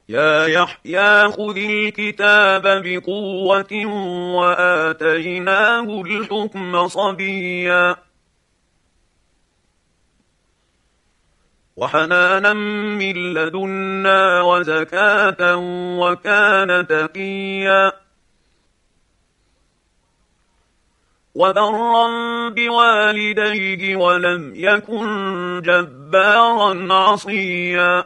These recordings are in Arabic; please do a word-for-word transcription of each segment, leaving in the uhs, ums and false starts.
يا يحيى خذ الكتاب بقوة وآتيناه الحكم صبيا وحنانا من لدنا وزكاة وكان تقيا وبرا بوالديه ولم يكن جبارا عصيا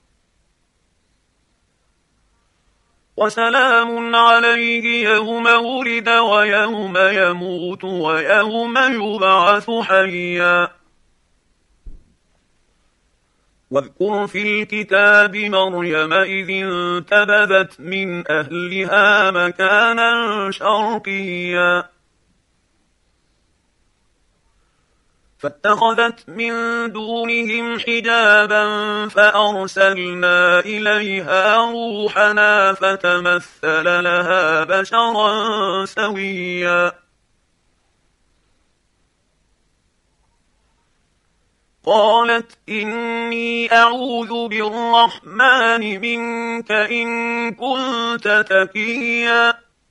وسلام عليه يوم ولد ويوم يموت ويوم يبعث حيا واذكر في الكتاب مريم إذ انتبذت من أهلها مكانا شرقيا فاتخذت من دونهم حجابا فأرسلنا إليها روحنا فتمثل لها بشرا سويا قالت إني أعوذ بالرحمن منك إن كنت تقيا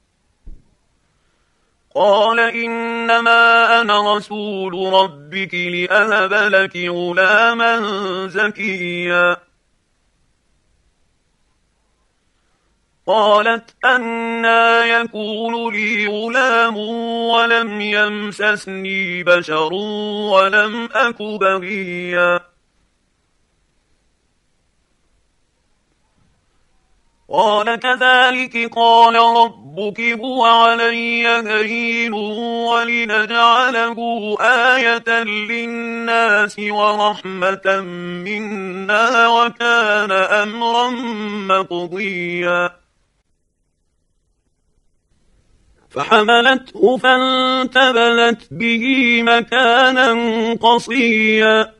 قال إنما أنا رسول ربك لأهب لك غلاما زكيا قالت أنى يكون لي غلام ولم يمسسني بشر ولم أك بغيا قال كذلك قال ربك هو علي هين ولنجعله آية للناس ورحمة منا وكان أمرا مقضيا فحملته فانتبذت به مكانا قصيا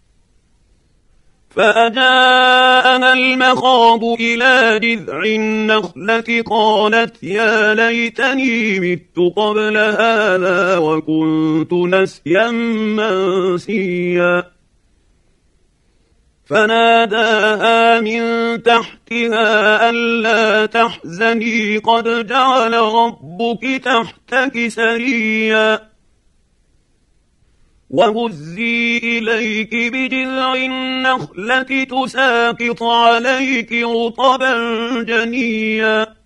فأجاءنا المخاض إلى جذع النخلة قالت يا ليتني مت قبل هذا وكنت نسيا منسيا فناداها من تحتها ألا تحزني قد جعل ربك تحتك سريا وهزي إليك بجذع النخلة تساقط عليك رطبا جنيا